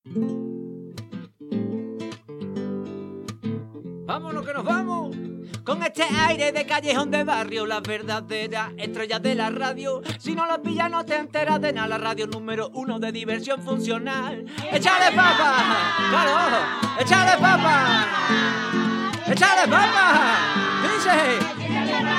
Vámonos que nos vamos. Con este aire de callejón de barrio, las verdaderas estrellas de la radio. Si no lo pillas no te enteras de nada. La radio número 1 de diversión funcional. ¡Échale papa! ¡Claro! ¡Échale papa! ¡Échale papa! ¡Dice!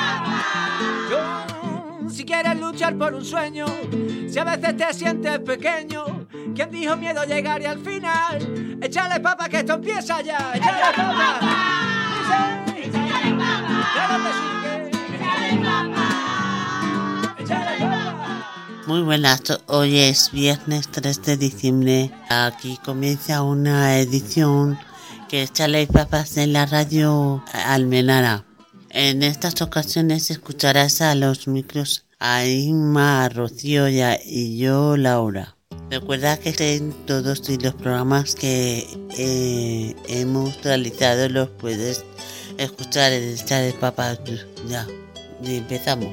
Yo, si quieres luchar por un sueño, si a veces te sientes pequeño, ¿quién dijo miedo llegaría al final? ¡Échale papa que esto empieza ya! ¡Échale papa! ¡Dice! ¡Échale papa! ¡Claro que sí! ¡Échale papa! ¡Échale papa! Muy buenas, hoy es viernes 3 de diciembre. Aquí comienza una edición que Échale papas en la radio Almenara. En estas ocasiones escucharás a los micros a Inma, a Rocío y yo, Laura. Recuerda que en todos los programas que hemos realizado los puedes escuchar en Échale papas. Ya, y empezamos.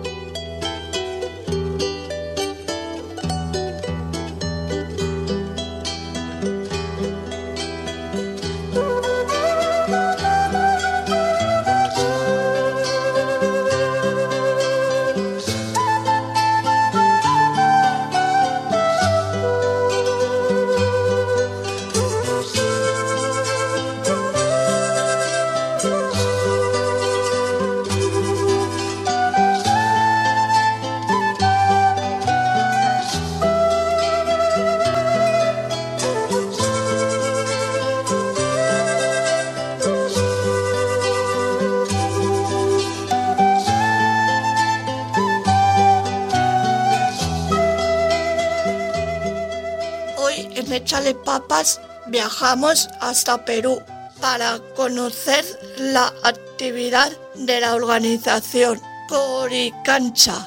Échale papas, viajamos hasta Perú para conocer la actividad de la organización Coricancha,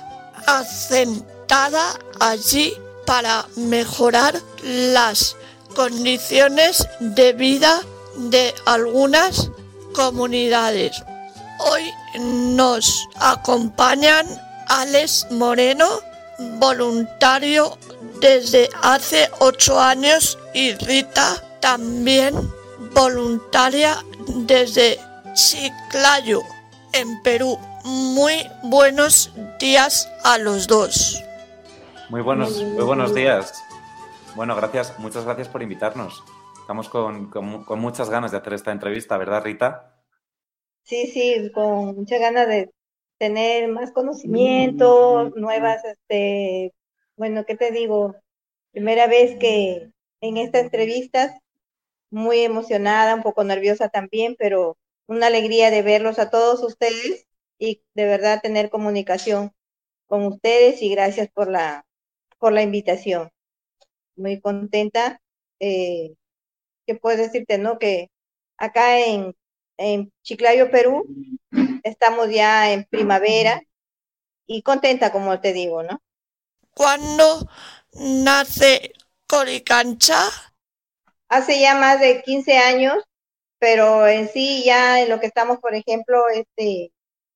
asentada allí para mejorar las condiciones de vida de algunas comunidades. Hoy nos acompañan Alex Moreno, voluntario desde hace 8 años, y Rita, también voluntaria desde Chiclayo, en Perú. Muy buenos días a los dos. Muy buenos días. Bueno, muchas gracias por invitarnos. Estamos con muchas ganas de hacer esta entrevista, ¿verdad, Rita? Sí, con muchas ganas de tener más conocimiento, nuevas, bueno, ¿qué te digo? Primera vez que en esta entrevista, muy emocionada, un poco nerviosa también, pero una alegría de verlos a todos ustedes y de verdad tener comunicación con ustedes, y gracias por la invitación. Muy contenta. ¿Qué puedo decirte, no? Que acá en Chiclayo, Perú, estamos ya en primavera y contenta, como te digo, ¿no? ¿Cuándo nace Coricancha? Hace ya más de 15 años, pero en sí ya en lo que estamos, por ejemplo, en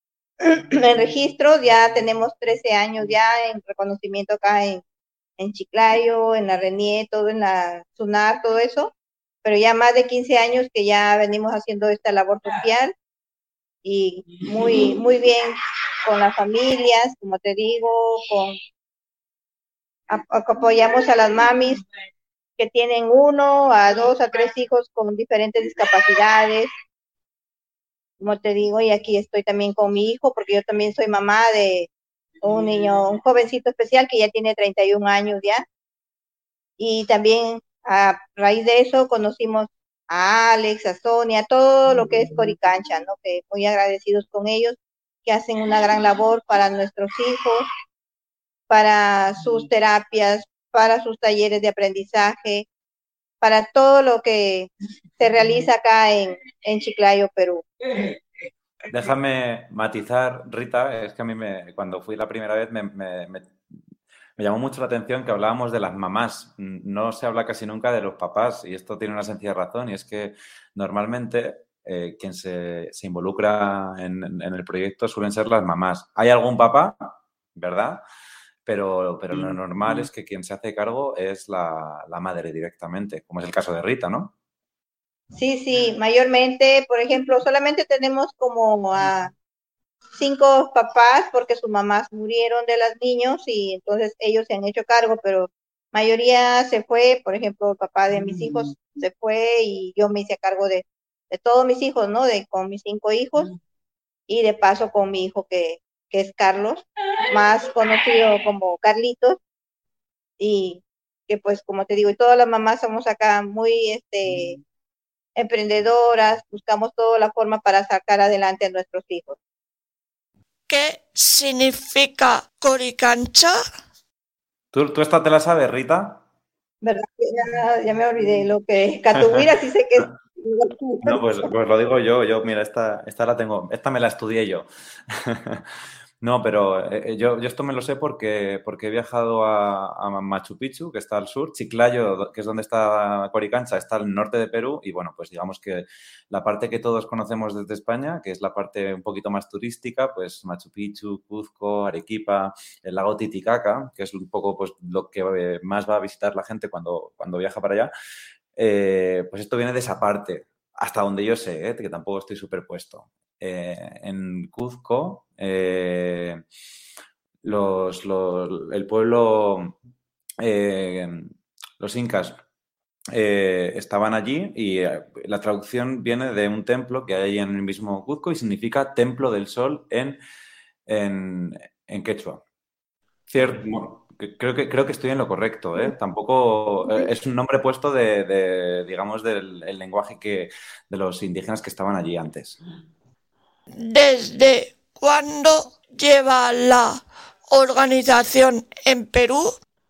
registros ya tenemos 13 años ya en reconocimiento acá en Chiclayo, en la RENIE, todo en la SUNAR, todo eso, pero ya más de 15 años que ya venimos haciendo esta labor social y muy bien con las familias, como te digo, apoyamos a las mamis que tienen 1 a 2 a 3 hijos con diferentes discapacidades, como te digo, y aquí estoy también con mi hijo, porque yo también soy mamá de un niño, un jovencito especial que ya tiene 31 años ya, y también a raíz de eso conocimos a Alex, a Sonia, todo lo que es Coricancha, ¿no? Que muy agradecidos con ellos, que hacen una gran labor para nuestros hijos, para sus terapias, para sus talleres de aprendizaje, para todo lo que se realiza acá en Chiclayo, Perú. Déjame matizar, Rita, es que a mí cuando fui la primera vez me llamó mucho la atención que hablábamos de las mamás. No se habla casi nunca de los papás, y esto tiene una sencilla razón, y es que normalmente quien se involucra en el proyecto suelen ser las mamás. Hay algún papá, ¿verdad?, pero lo normal es que quien se hace cargo es la madre directamente, como es el caso de Rita, ¿no? Sí, mayormente, por ejemplo, solamente tenemos como a 5 papás porque sus mamás murieron de los niños y entonces ellos se han hecho cargo, pero mayoría se fue, por ejemplo, el papá de mis hijos se fue y yo me hice cargo de todos mis hijos, ¿no? Con mis 5 hijos y de paso con mi hijo que es Carlos, más conocido como Carlitos, y que pues como te digo, y todas las mamás somos acá muy emprendedoras, buscamos toda la forma para sacar adelante a nuestros hijos. ¿Qué significa Coricancha? ¿Tú esta te la sabes, Rita? ¿Verdad? Ya me olvidé lo que es Catuwira, sí sé que es. No, pues lo digo yo, mira, esta la tengo, esta me la estudié yo. No, pero yo esto me lo sé porque he viajado a Machu Picchu, que está al sur, Chiclayo, que es donde está Coricancha, está al norte de Perú, y bueno, pues digamos que la parte que todos conocemos desde España, que es la parte un poquito más turística, pues Machu Picchu, Cuzco, Arequipa, el lago Titicaca, que es un poco pues lo que más va a visitar la gente cuando viaja para allá, pues esto viene de esa parte, hasta donde yo sé, que tampoco estoy superpuesto. En Cuzco, el pueblo, los incas, estaban allí y la traducción viene de un templo que hay en el mismo Cuzco y significa Templo del Sol en quechua. Cierto, bueno, creo que estoy en lo correcto, ¿eh? Tampoco es un nombre puesto digamos, del el lenguaje de los indígenas que estaban allí antes. ¿Desde cuándo lleva la organización en Perú?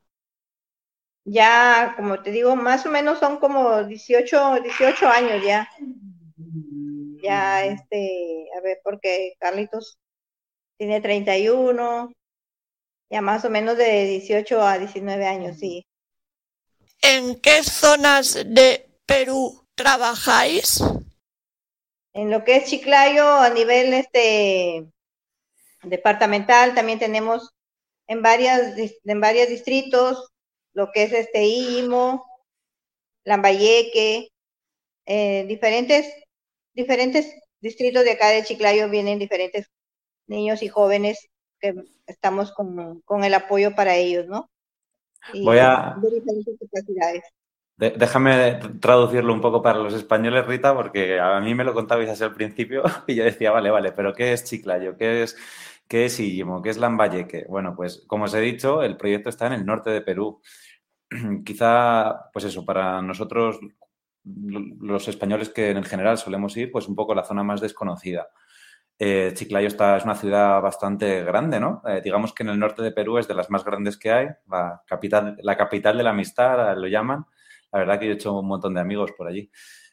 Ya, como te digo, más o menos son como 18 años ya. Ya, a ver, porque Carlitos tiene 31, ya más o menos de 18 a 19 años, sí. ¿En qué zonas de Perú trabajáis? En lo que es Chiclayo, a nivel departamental, también tenemos en varios distritos, lo que es Imo, Lambayeque, diferentes distritos de acá de Chiclayo vienen diferentes niños y jóvenes que estamos con el apoyo para ellos, ¿no? Y de diferentes capacidades. Déjame traducirlo un poco para los españoles, Rita, porque a mí me lo contabais así al principio y yo decía, vale, pero ¿qué es Chiclayo? ¿Qué es Illimo? ¿Qué es Lambayeque? Bueno, pues como os he dicho, el proyecto está en el norte de Perú. Quizá, pues eso, para nosotros, los españoles que en general solemos ir, pues un poco la zona más desconocida. Chiclayo es una ciudad bastante grande, ¿no? Digamos que en el norte de Perú es de las más grandes que hay, la capital de la amistad, lo llaman. La verdad que yo he hecho un montón de amigos por allí.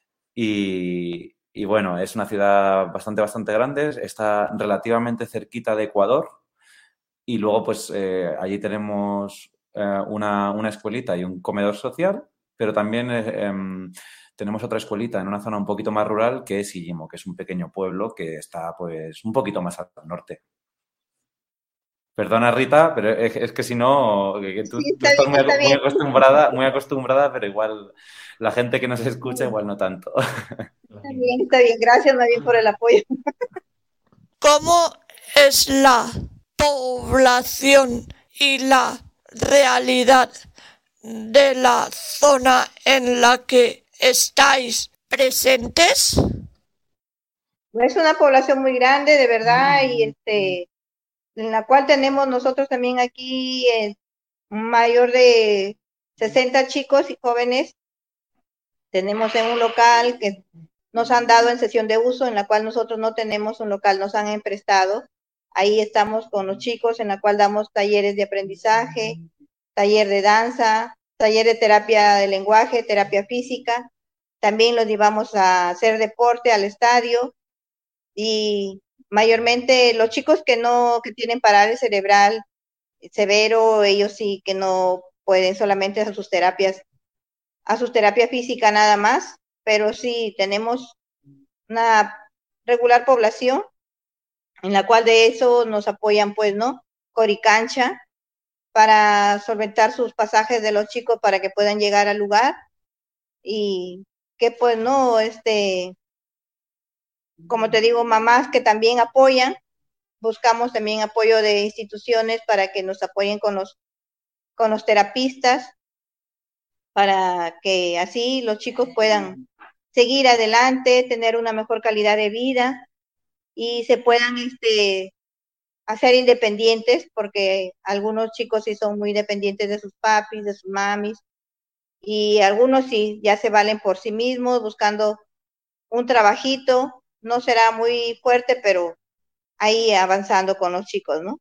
Y bueno, es una ciudad bastante grande, está relativamente cerquita de Ecuador y luego pues allí tenemos una escuelita y un comedor social, pero también tenemos otra escuelita en una zona un poquito más rural que es Illimo, que es un pequeño pueblo que está pues un poquito más al norte. Perdona, Rita, pero es que si no, tú Sí, estás está muy acostumbrada, pero igual la gente que nos escucha igual no tanto. está bien, gracias más bien por el apoyo. ¿Cómo es la población y la realidad de la zona en la que estáis presentes? Es una población muy grande, de verdad, y en la cual tenemos nosotros también aquí un mayor de 60 chicos y jóvenes. Tenemos en un local que nos han dado en sesión de uso, en la cual nosotros no tenemos un local, nos han emprestado. Ahí estamos con los chicos, en la cual damos talleres de aprendizaje, taller de danza, taller de terapia de lenguaje, terapia física. También los llevamos a hacer deporte al estadio y mayormente los chicos que tienen parálisis cerebral severo, ellos sí que no pueden solamente a sus terapias física nada más, pero sí tenemos una regular población en la cual de eso nos apoyan pues, ¿no? Coricancha para solventar sus pasajes de los chicos para que puedan llegar al lugar y que pues no, como te digo, mamás que también apoyan, buscamos también apoyo de instituciones para que nos apoyen con los terapistas, para que así los chicos puedan seguir adelante, tener una mejor calidad de vida y se puedan hacer independientes, porque algunos chicos sí son muy dependientes de sus papis, de sus mamis, y algunos sí ya se valen por sí mismos, buscando un trabajito, no será muy fuerte, pero ahí avanzando con los chicos, ¿no?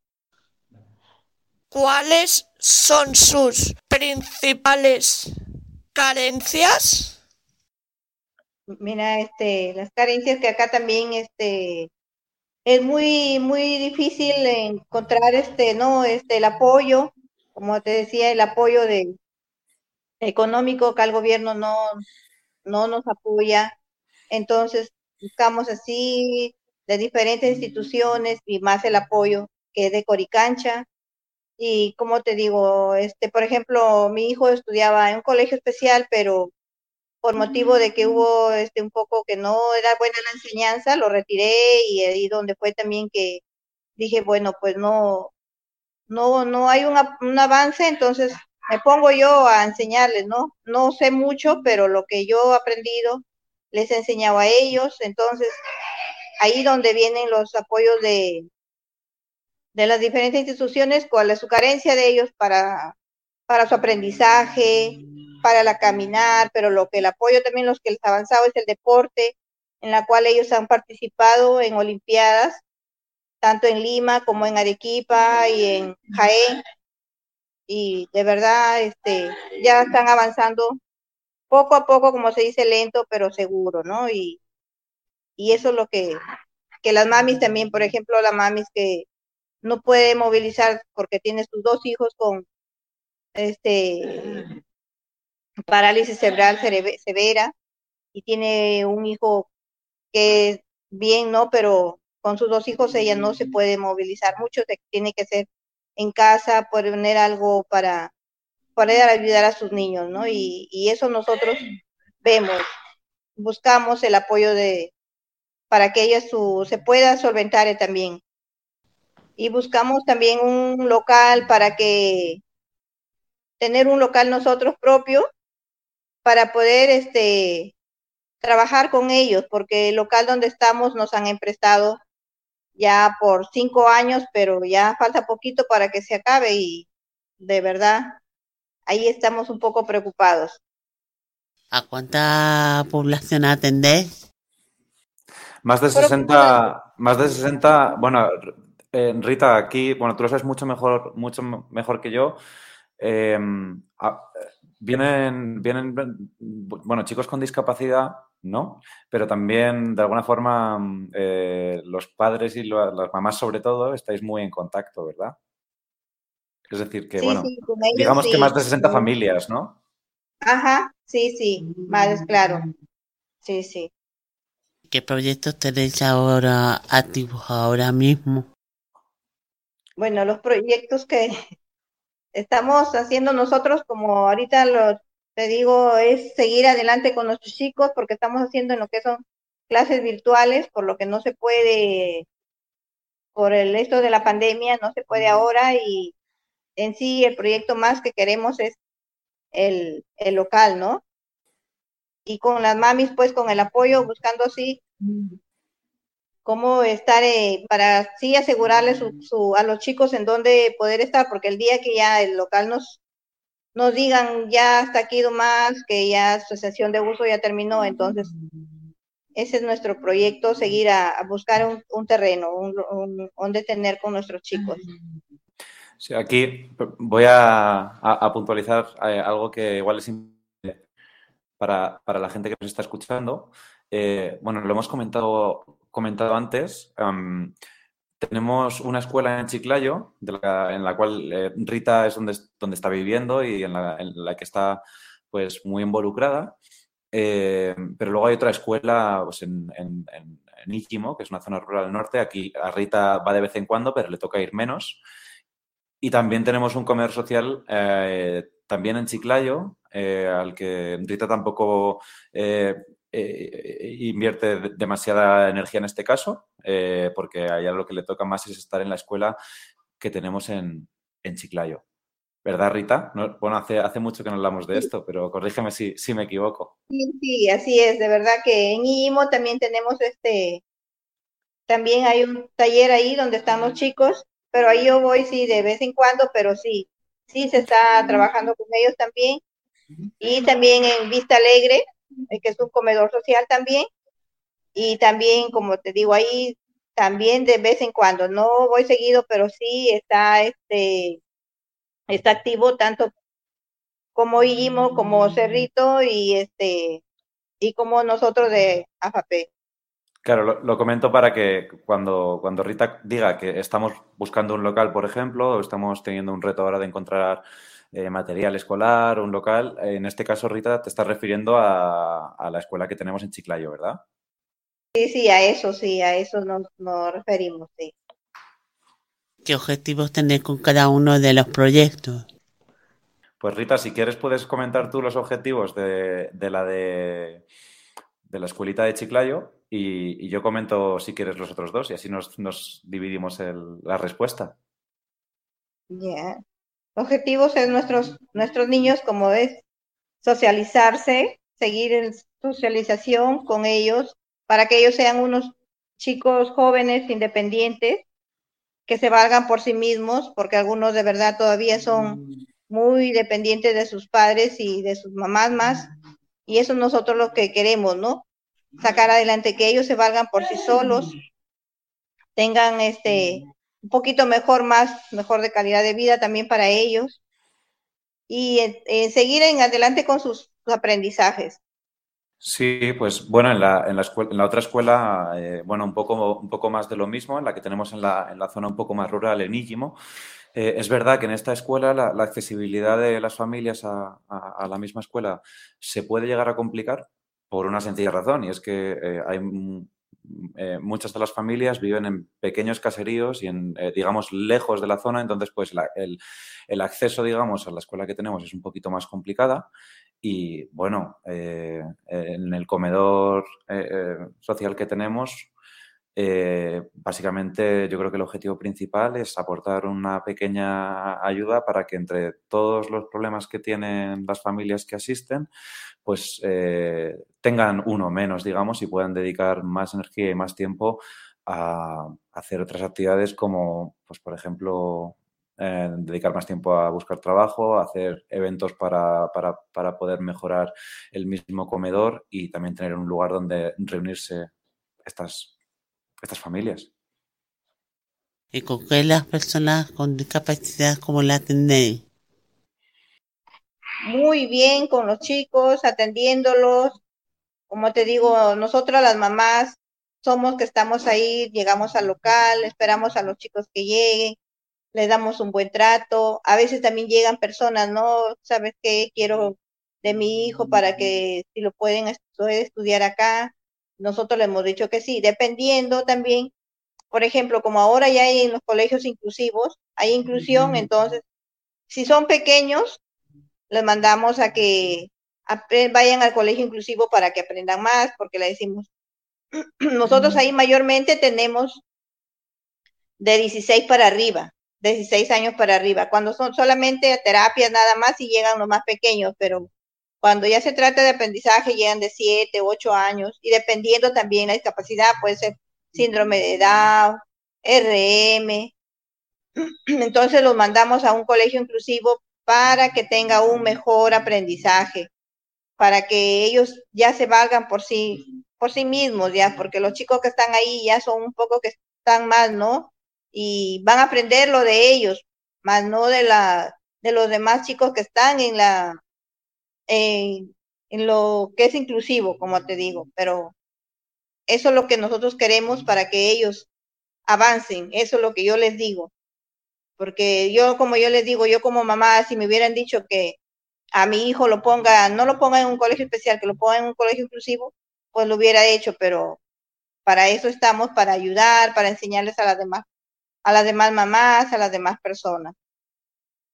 ¿Cuáles son sus principales carencias? Mira, las carencias que acá también, es muy difícil encontrar, no, el apoyo, como te decía, el apoyo económico, que el gobierno no nos apoya. Entonces, buscamos así de diferentes instituciones y más el apoyo que es de Coricancha. Y como te digo, por ejemplo, mi hijo estudiaba en un colegio especial, pero por motivo de que hubo un poco que no era buena la enseñanza, lo retiré y ahí donde fue también que dije, bueno, pues no hay un avance, entonces me pongo yo a enseñarles, ¿no? No sé mucho, pero lo que yo he aprendido les he enseñado a ellos, entonces ahí donde vienen los apoyos de las diferentes instituciones, cuál es su carencia de ellos para su aprendizaje, para la caminar, pero lo que el apoyo también los que les ha avanzado es el deporte, en la cual ellos han participado en olimpiadas, tanto en Lima como en Arequipa y en Jaén, y de verdad ya están avanzando poco a poco, como se dice, lento pero seguro, ¿no? Y eso es lo que las mamis también, por ejemplo, la mamis que no puede movilizar porque tiene sus dos hijos con parálisis cerebral severa y tiene un hijo que es bien, ¿no? Pero con sus dos hijos ella no se puede movilizar mucho, tiene que ser en casa, poner algo para poder ayudar a sus niños, ¿no? Y eso nosotros vemos, buscamos el apoyo para que ella se pueda solventar también. Y buscamos también un local para que tener un local nosotros propio para poder trabajar con ellos, porque el local donde estamos nos han emprestado ya por 5 años, pero ya falta poquito para que se acabe y de verdad ahí estamos un poco preocupados. ¿A cuánta población atendéis? Más de 60, bueno, Rita, aquí, bueno, tú lo sabes mucho mejor que yo. Eh, vienen, bueno, chicos con discapacidad, ¿no? Pero también, de alguna forma, los padres y las mamás, sobre todo, estáis muy en contacto, ¿verdad? Es decir, que, Sí, bueno, sí, con ellos digamos que sí. más de 60 familias, ¿no? Ajá, sí, más claro. Sí, sí. ¿Qué proyectos tenéis ahora activos ahora mismo? Bueno, los proyectos que estamos haciendo nosotros, como ahorita te digo, es seguir adelante con nuestros chicos, porque estamos haciendo en lo que son clases virtuales, por lo que no se puede, por esto de la pandemia, no se puede ahora, y en sí el proyecto más que queremos es el local, ¿no? Y con las mamis, pues con el apoyo, buscando así cómo estar para así asegurarles a los chicos en dónde poder estar, porque el día que ya el local nos digan ya hasta aquí más, que ya su sesión de uso ya terminó, entonces ese es nuestro proyecto, seguir a buscar un terreno, donde tener con nuestros chicos. Sí, aquí voy a puntualizar algo que igual es importante para la gente que nos está escuchando. Bueno, lo hemos comentado antes. Tenemos una escuela en Chiclayo, en la cual Rita es donde está viviendo y en la que está pues muy involucrada. Pero luego hay otra escuela pues, en Íllimo, que es una zona rural del norte. Aquí a Rita va de vez en cuando, pero le toca ir menos. Y también tenemos un comedor social también en Chiclayo, al que Rita tampoco invierte demasiada energía en este caso, porque a ella lo que le toca más es estar en la escuela que tenemos en Chiclayo. ¿Verdad, Rita? No, bueno, hace mucho que no hablamos de esto, pero corrígeme si me equivoco. Sí, sí, así es, de verdad que en IMO también tenemos también hay un taller ahí donde están los chicos, pero ahí yo voy sí de vez en cuando, pero sí, sí se está trabajando con ellos también. Y también en Vista Alegre, que es un comedor social también, y también, como te digo, ahí también de vez en cuando, no voy seguido, pero sí está activo tanto como IMO, como Cerrito y como nosotros de AFAP. Claro, lo comento para que cuando Rita diga que estamos buscando un local, por ejemplo, o estamos teniendo un reto ahora de encontrar material escolar o un local, en este caso, Rita, te estás refiriendo a la escuela que tenemos en Chiclayo, ¿verdad? Sí, a eso nos referimos, sí. ¿Qué objetivos tenéis con cada uno de los proyectos? Pues Rita, si quieres puedes comentar tú los objetivos de la escuelita de Chiclayo y yo comento si quieres los otros dos y así nos dividimos la respuesta. Ya. Objetivos es nuestros niños, como es, socializarse, seguir en socialización con ellos, para que ellos sean unos chicos jóvenes independientes, que se valgan por sí mismos, porque algunos de verdad todavía son muy dependientes de sus padres y de sus mamás más, y eso nosotros lo que queremos, ¿no? Sacar adelante, que ellos se valgan por sí solos, tengan un poquito mejor de calidad de vida también para ellos, y seguir en adelante con sus aprendizajes. Sí, pues bueno, en la otra escuela, bueno, un poco más de lo mismo, en la que tenemos en la zona un poco más rural, en Íllimo. Es verdad que en esta escuela la accesibilidad de las familias a la misma escuela se puede llegar a complicar por una sencilla razón, y es que muchas de las familias viven en pequeños caseríos y digamos, lejos de la zona, entonces pues el acceso, digamos, a la escuela que tenemos es un poquito más complicada. Y bueno, en el comedor social que tenemos, básicamente yo creo que el objetivo principal es aportar una pequeña ayuda para que entre todos los problemas que tienen las familias que asisten, pues tengan uno menos, digamos, y puedan dedicar más energía y más tiempo a hacer otras actividades como, pues por ejemplo, dedicar más tiempo a buscar trabajo, a hacer eventos para poder mejorar el mismo comedor y también tener un lugar donde reunirse estas familias. ¿Y con qué las personas con discapacidad cómo la atendéis? Muy bien con los chicos, atendiéndolos. Como te digo, nosotras las mamás somos que estamos ahí, llegamos al local, esperamos a los chicos que lleguen, les damos un buen trato. A veces también llegan personas, ¿no? ¿Sabes qué? Quiero de mi hijo para que si lo puede estudiar acá. Nosotros le hemos dicho que sí, dependiendo también, por ejemplo, como ahora ya hay en los colegios inclusivos, hay inclusión, entonces, si son pequeños, les mandamos a que vayan al colegio inclusivo para que aprendan más, porque le decimos, nosotros ahí mayormente tenemos de 16 para arriba, de 16 años para arriba, cuando son solamente terapias nada más y llegan los más pequeños, pero cuando ya se trata de aprendizaje llegan de 7, 8 años y dependiendo también la discapacidad, puede ser síndrome de Down, RM, entonces los mandamos a un colegio inclusivo para que tenga un mejor aprendizaje, para que ellos ya se valgan por sí mismos, ya, porque los chicos que están ahí ya son un poco que están más, ¿no? Y van a aprender lo de ellos, más no de los demás chicos que están en lo que es inclusivo, como te digo, pero eso es lo que nosotros queremos para que ellos avancen, eso es lo que yo les digo, porque yo, como yo les digo, yo como mamá, si me hubieran dicho que a mi hijo no lo ponga en un colegio especial, que lo ponga en un colegio inclusivo, pues lo hubiera hecho, pero para eso estamos, para ayudar, para enseñarles a las demás mamás, a las demás personas.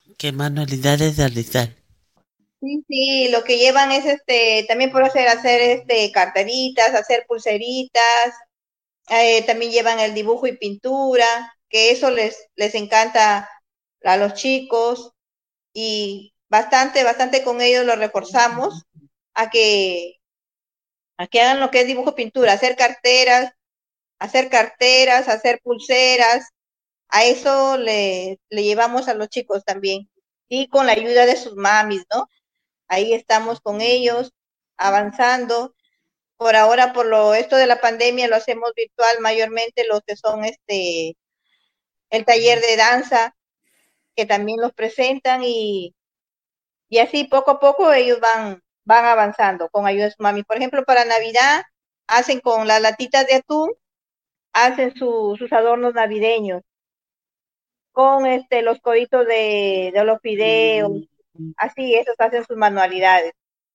¿Qué manualidades realizar? Sí, sí, lo que llevan es también por hacer carteritas, hacer pulseritas, también llevan el dibujo y pintura, que eso les encanta a los chicos y bastante con ellos lo reforzamos a que, a que hagan lo que es dibujo y pintura, hacer pulseras, a eso le llevamos a los chicos también y con la ayuda de sus mamis, ¿no? Ahí estamos con ellos avanzando. Por ahora, esto de la pandemia lo hacemos virtual, mayormente los que son el taller de danza, que también los presentan y así poco a poco ellos van avanzando con ayuda de su mami. Por ejemplo, para Navidad hacen con las latitas de atún, hacen sus adornos navideños, con los coditos de los fideos, así, esos hacen sus manualidades.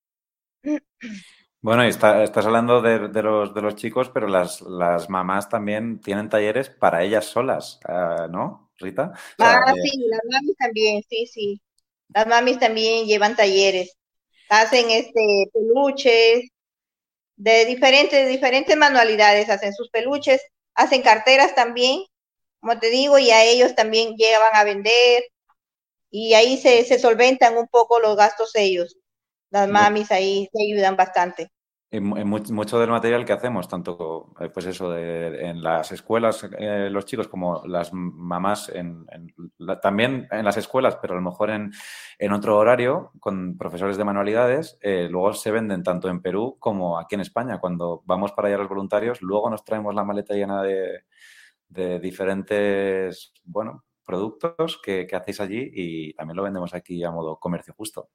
Bueno, y estás hablando de los chicos, pero las mamás también tienen talleres para ellas solas, ¿no, Rita? O sea, Sí, las mamis también, sí, sí. Las mamis también llevan talleres. Hacen peluches de diferentes manualidades, hacen sus peluches, hacen carteras también, como te digo, y a ellos también llevan a vender y ahí se solventan un poco los gastos ellos. Las mamis ahí se ayudan bastante. en mucho del material que hacemos, tanto pues eso en las escuelas, los chicos, como las mamás, también en las escuelas, pero a lo mejor en otro horario, con profesores de manualidades, luego se venden tanto en Perú como aquí en España. Cuando vamos para allá los voluntarios, luego nos traemos la maleta llena de diferentes, bueno, productos que hacéis allí y también lo vendemos aquí a modo comercio justo.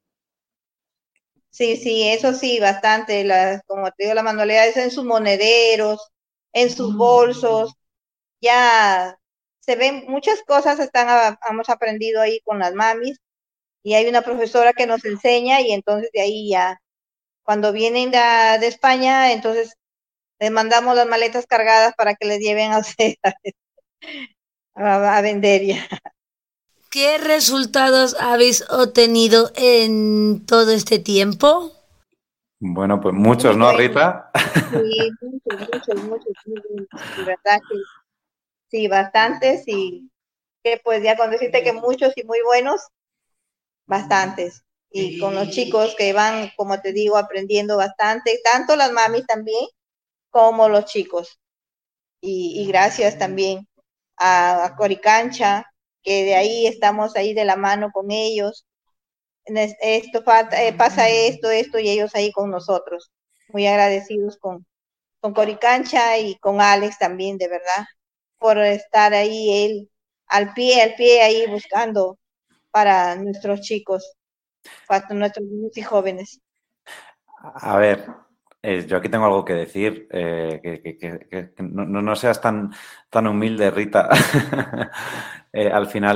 Sí, sí, eso sí, bastante. Como te digo, las manualidades en sus monederos, en sus bolsos, ya se ven muchas cosas, hemos aprendido ahí con las mamis y hay una profesora que nos enseña y entonces de ahí ya, cuando vienen de España, entonces les mandamos las maletas cargadas para que les lleven a ustedes a vender ya. ¿Qué resultados habéis obtenido en todo este tiempo? Bueno, pues Muy muchos, ¿no, bueno, Rita? sí, muchos, muy buenos, de verdad que sí, bastantes y que pues ya cuando decirte que muchos y muy buenos, bastantes. Y con los chicos que van, como te digo, aprendiendo bastante, tanto las mamis también como los chicos. Y gracias también a Coricancha, que de ahí estamos ahí de la mano con ellos. Pasa esto, y ellos ahí con nosotros. Muy agradecidos con Coricancha y con Alex también, de verdad, por estar ahí él al pie ahí buscando para nuestros chicos, para nuestros niños y jóvenes. A ver, yo aquí tengo algo que decir, que no seas tan humilde, Rita. Al final,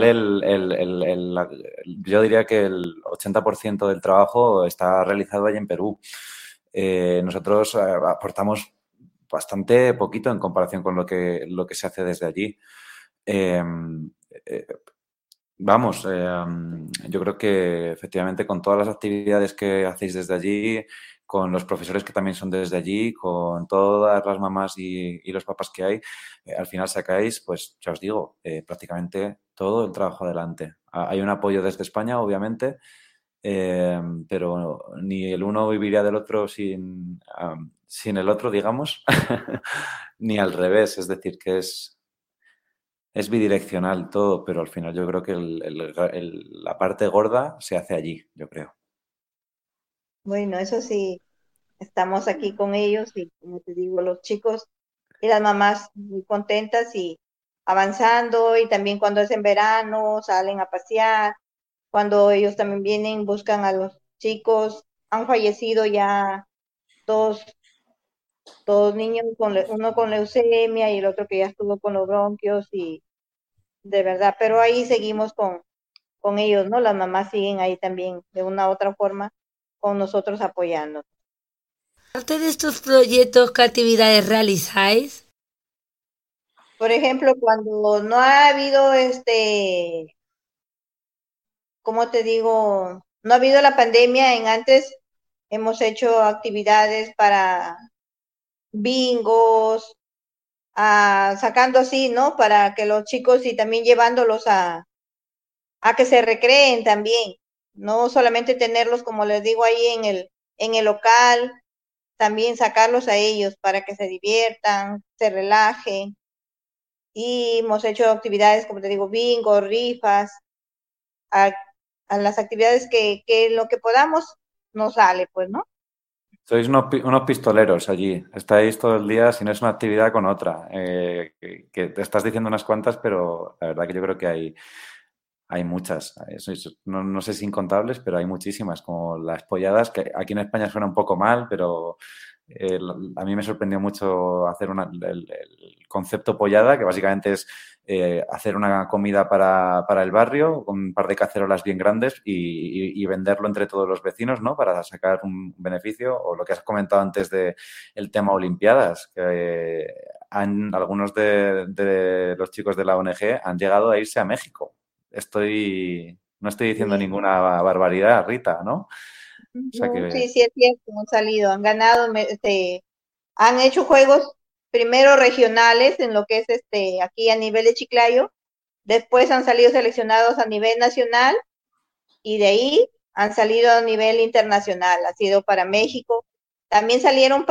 yo diría que el 80% del trabajo está realizado ahí en Perú. Nosotros aportamos bastante poquito en comparación con lo que se hace desde allí. Eh, eh, Vamos, yo creo que efectivamente con todas las actividades que hacéis desde allí, con los profesores que también son desde allí, con todas las mamás y los papás que hay, al final sacáis, pues ya os digo, prácticamente todo el trabajo adelante. Hay un apoyo desde España, obviamente, pero ni el uno viviría del otro sin el otro, digamos, ni al revés. Es decir, que es bidireccional todo, pero al final yo creo que la parte gorda se hace allí, yo creo. Bueno, eso sí, estamos aquí con ellos y como te digo, los chicos y las mamás muy contentas y avanzando y también cuando es en verano salen a pasear, cuando ellos también vienen, buscan a los chicos, han fallecido ya dos, dos niños, uno con leucemia y el otro que ya estuvo con los bronquios y de verdad, pero ahí seguimos con ellos, ¿no? Las mamás siguen ahí también de una u otra forma con nosotros apoyando. Aparte de estos proyectos, ¿qué actividades realizáis? Por ejemplo, cuando no ha habido como te digo, no ha habido la pandemia. En antes hemos hecho actividades para bingos, sacando así, ¿no? Para que los chicos y también llevándolos a que se recreen también, no solamente tenerlos, como les digo, ahí en el local, también sacarlos a ellos para que se diviertan, se relajen. Y hemos hecho actividades, como te digo, bingo, rifas, a, a las actividades que lo que podamos nos sale, pues, ¿no? Sois unos pistoleros allí. Estáis todo el día, si no es una actividad, con otra. Que te estás diciendo unas cuantas, pero la verdad que yo creo que hay muchas. No sé si incontables, pero hay muchísimas, como las polladas, que aquí en España suena un poco mal, pero a mí me sorprendió mucho hacer el concepto pollada, que básicamente es hacer una comida para el barrio con un par de cacerolas bien grandes y venderlo entre todos los vecinos, ¿no? Para sacar un beneficio. O lo que has comentado antes de el tema Olimpiadas, que algunos de los chicos de la ONG han llegado a irse a México. No estoy diciendo Sí, ninguna barbaridad, Rita, ¿no? O sea no, que sí, sí es cierto, han salido, han ganado, han hecho juegos primero regionales en lo que es aquí a nivel de Chiclayo, después han salido seleccionados a nivel nacional y de ahí han salido a nivel internacional, ha sido para México, también salieron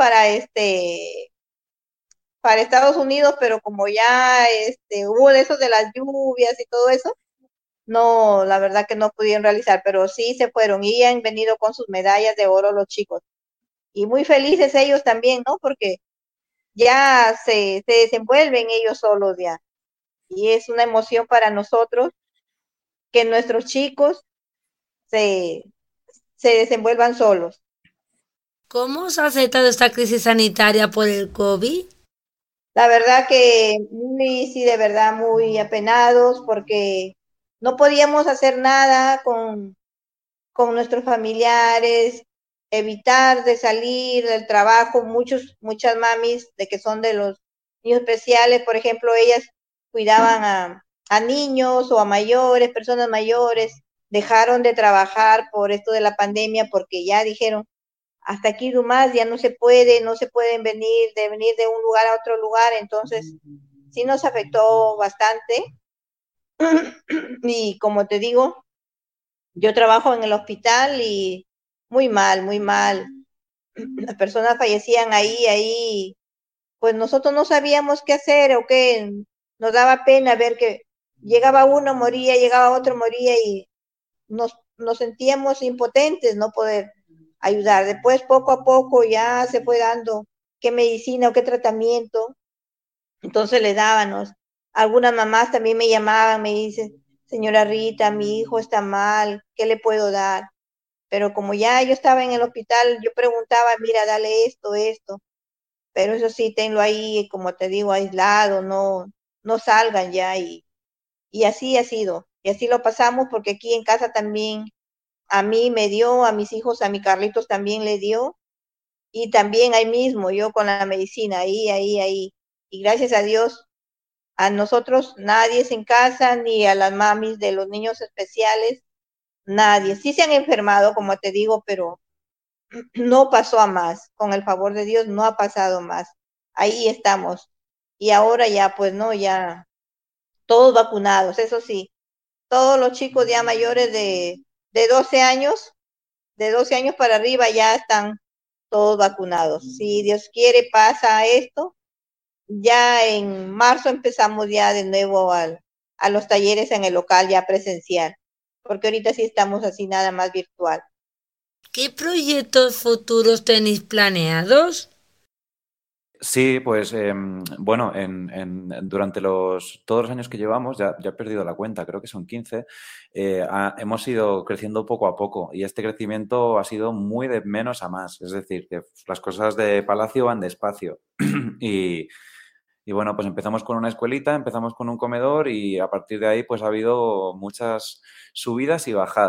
para Estados Unidos, pero como ya hubo de eso de las lluvias y todo eso, no, la verdad que no pudieron realizar, pero sí se fueron y han venido con sus medallas de oro los chicos. Y muy felices ellos también, ¿no? Porque ya se desenvuelven ellos solos ya. Y es una emoción para nosotros que nuestros chicos se, se desenvuelvan solos. ¿Cómo se ha aceptado esta crisis sanitaria por el COVID? La verdad que muy, sí, de verdad muy apenados porque no podíamos hacer nada con nuestros familiares, evitar de salir del trabajo. Muchas mamis de que son de los niños especiales, por ejemplo, ellas cuidaban a niños o a mayores, personas mayores, dejaron de trabajar por esto de la pandemia porque ya dijeron, hasta aquí nomás ya no se puede, no se pueden venir de un lugar a otro lugar, entonces sí nos afectó bastante. Y como te digo, yo trabajo en el hospital y muy mal, muy mal. Las personas fallecían ahí, pues nosotros no sabíamos qué hacer o qué, nos daba pena ver que llegaba uno, moría, llegaba otro, moría y nos sentíamos impotentes no poder ayudar. Después, poco a poco, ya se fue dando qué medicina o qué tratamiento, entonces le dábamos. Algunas mamás también me llamaban, me dicen, señora Rita, mi hijo está mal, ¿qué le puedo dar? Pero como ya yo estaba en el hospital, yo preguntaba, mira, dale esto, pero eso sí, tenlo ahí, como te digo, aislado, no salgan ya y así ha sido, y así lo pasamos porque aquí en casa también a mí me dio, a mis hijos, a mi Carlitos también le dio, y también ahí mismo, yo con la medicina, ahí, y gracias a Dios, a nosotros nadie es en casa, ni a las mamis de los niños especiales, nadie, sí se han enfermado, como te digo, pero no pasó a más, con el favor de Dios no ha pasado más. Ahí estamos. Y ahora ya, pues no, ya todos vacunados, eso sí, todos los chicos ya mayores de 12 años, de 12 años para arriba ya están todos vacunados. Si Dios quiere, pasa esto. Ya en marzo empezamos ya de nuevo a los talleres en el local ya presencial, porque ahorita sí estamos así nada más virtual. ¿Qué proyectos futuros tenéis planeados? sí, pues bueno, durante todos los años que llevamos, ya he perdido la cuenta, creo que son 15, hemos ido creciendo poco a poco y este crecimiento ha sido muy de menos a más. Es decir, que las cosas de Palacio van despacio. y, y bueno, pues empezamos con una escuelita, empezamos con un comedor y a partir de ahí pues ha habido muchas subidas y bajadas.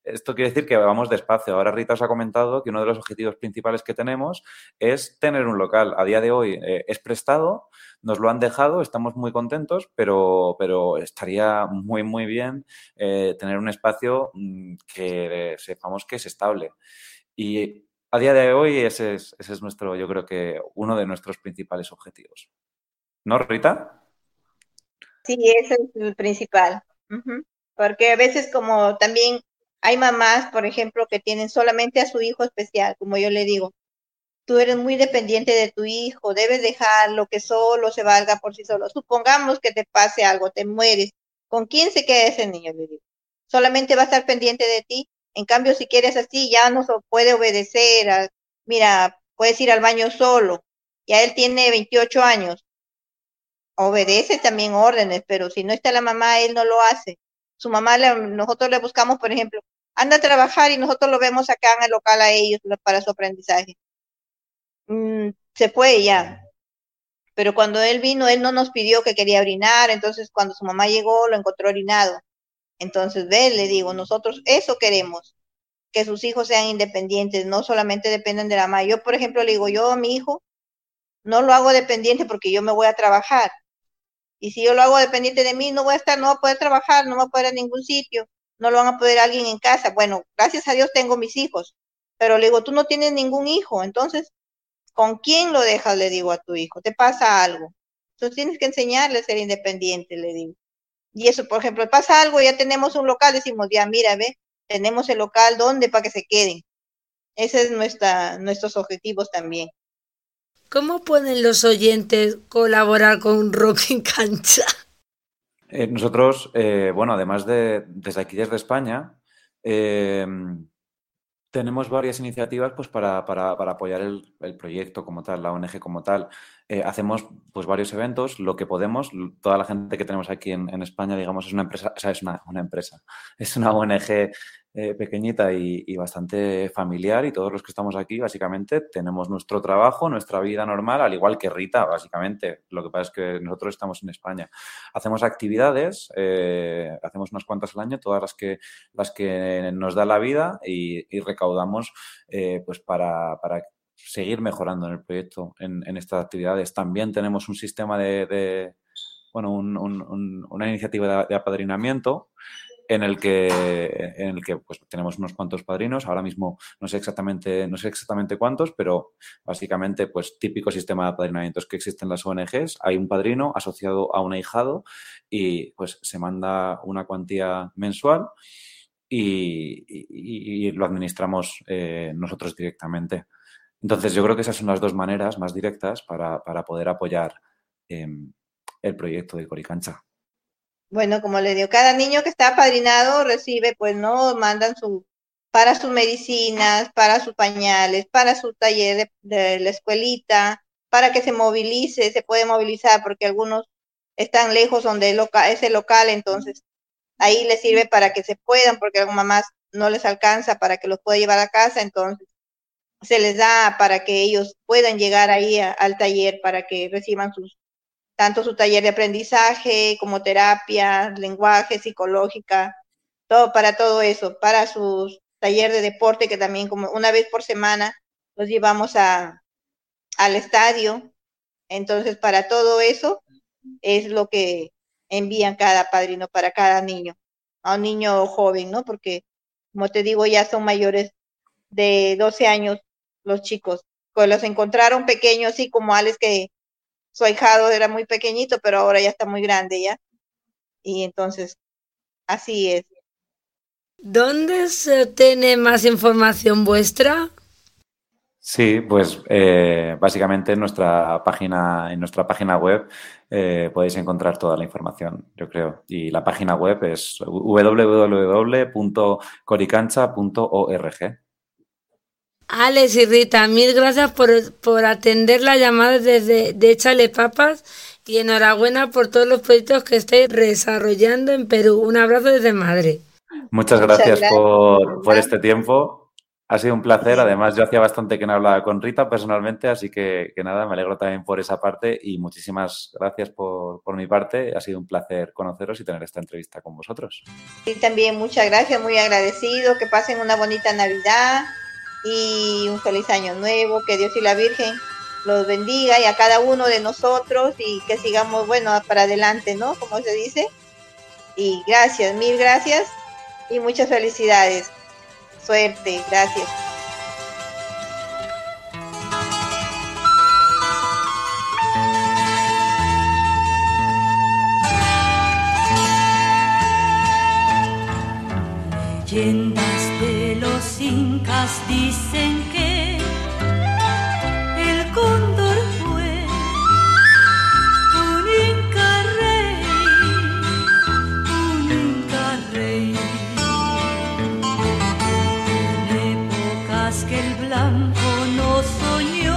esto quiere decir que vamos despacio. Ahora Rita os ha comentado que uno de los objetivos principales que tenemos es tener un local. A día de hoy es prestado, nos lo han dejado, estamos muy contentos, pero estaría muy, muy bien tener un espacio que sepamos que es estable. Y a día de hoy ese es nuestro, yo creo que uno de nuestros principales objetivos. ¿No, Rita? Sí, ese es el principal. Ujú. Porque a veces como también hay mamás, por ejemplo, que tienen solamente a su hijo especial, como yo le digo, tú eres muy dependiente de tu hijo, debes dejarlo que solo se valga por sí solo. Supongamos que te pase algo, te mueres. ¿Con quién se queda ese niño? Le digo. Solamente va a estar pendiente de ti. En cambio, si quieres así, ya no puede obedecer. Mira, puedes ir al baño solo. Ya él tiene 28 años. Obedece también órdenes, pero si no está la mamá, él no lo hace. Su mamá, nosotros le buscamos, por ejemplo, anda a trabajar y nosotros lo vemos acá en el local a ellos para su aprendizaje. Se fue ya. Pero cuando él vino, él no nos pidió que quería orinar, entonces cuando su mamá llegó, lo encontró orinado. Entonces, ve, le digo, nosotros eso queremos, que sus hijos sean independientes, no solamente dependen de la mamá. Yo, por ejemplo, le digo, yo a mi hijo no lo hago dependiente porque yo me voy a trabajar. Y si yo lo hago dependiente de mí, no voy a poder trabajar, no voy a poder ir a ningún sitio, no lo van a poder alguien en casa. Bueno, gracias a Dios tengo mis hijos, pero le digo, tú no tienes ningún hijo, entonces, ¿con quién lo dejas? Le digo a tu hijo, te pasa algo. Entonces tienes que enseñarle a ser independiente, le digo. Y eso, por ejemplo, pasa algo, ya tenemos un local, decimos, ya, mira, ve, tenemos el local, ¿dónde? Para que se queden. Ese es nuestros objetivos también. ¿Cómo pueden los oyentes colaborar con Rock en Cancha? Nosotros, bueno, además desde aquí, desde España, tenemos varias iniciativas pues, para apoyar el proyecto como tal, la ONG como tal. Hacemos pues, varios eventos, lo que podemos. Toda la gente que tenemos aquí en España, digamos, es una empresa, o sea, es una empresa, es una ONG pequeñita y bastante familiar, y todos los que estamos aquí básicamente tenemos nuestro trabajo, nuestra vida normal, al igual que Rita, básicamente. Lo que pasa es que nosotros estamos en España. Hacemos actividades, hacemos unas cuantas al año, todas las que nos da la vida, y recaudamos pues para seguir mejorando en el proyecto en estas actividades. También tenemos un sistema bueno, una iniciativa de apadrinamiento en el que pues, tenemos unos cuantos padrinos. Ahora mismo no sé exactamente cuántos, pero básicamente pues típico sistema de apadrinamientos que existen en las ONGs. Hay un padrino asociado a un ahijado y pues se manda una cuantía mensual y lo administramos nosotros directamente. Entonces yo creo que esas son las dos maneras más directas para poder apoyar el proyecto de Coricancha. Bueno, como le digo, cada niño que está apadrinado recibe, pues, ¿no? Mandan para sus medicinas, para sus pañales, para su taller de la escuelita, para que se movilice, se puede movilizar, porque algunos están lejos donde es el local, entonces ahí les sirve para que se puedan, porque a algunas mamás no les alcanza para que los pueda llevar a casa, entonces se les da para que ellos puedan llegar ahí al taller, para que reciban tanto su taller de aprendizaje como terapia, lenguaje, psicológica, para todo eso, para su taller de deporte, que también como una vez por semana los llevamos al estadio. Entonces, para todo eso es lo que envían cada padrino para cada niño, a un niño joven, ¿no? Porque, como te digo, ya son mayores de 12 años los chicos. Pues los encontraron pequeños, así como Alex, que su ahijado era muy pequeñito, pero ahora ya está muy grande ya. Y entonces, así es. ¿Dónde se obtiene más información vuestra? Sí, pues básicamente en nuestra página web podéis encontrar toda la información, yo creo. Y la página web es www.coricancha.org. Alex y Rita, mil gracias por atender la llamada de Échale Papas, y enhorabuena por todos los proyectos que estáis desarrollando en Perú. Un abrazo desde Madrid. Muchas gracias por este tiempo. Ha sido un placer. Además, yo hacía bastante que no hablaba con Rita personalmente, así que nada, me alegro también por esa parte y muchísimas gracias por mi parte. Ha sido un placer conoceros y tener esta entrevista con vosotros. Y también muchas gracias, muy agradecido. Que pasen una bonita Navidad y un feliz año nuevo. Que Dios y la Virgen los bendiga y a cada uno de nosotros y que sigamos, bueno, para adelante, ¿no? Como se dice. Y gracias, mil gracias y muchas felicidades. Suerte, gracias. Leyendas de los incas dicen que el cóndor fue un inca rey. En épocas que el blanco no soñó.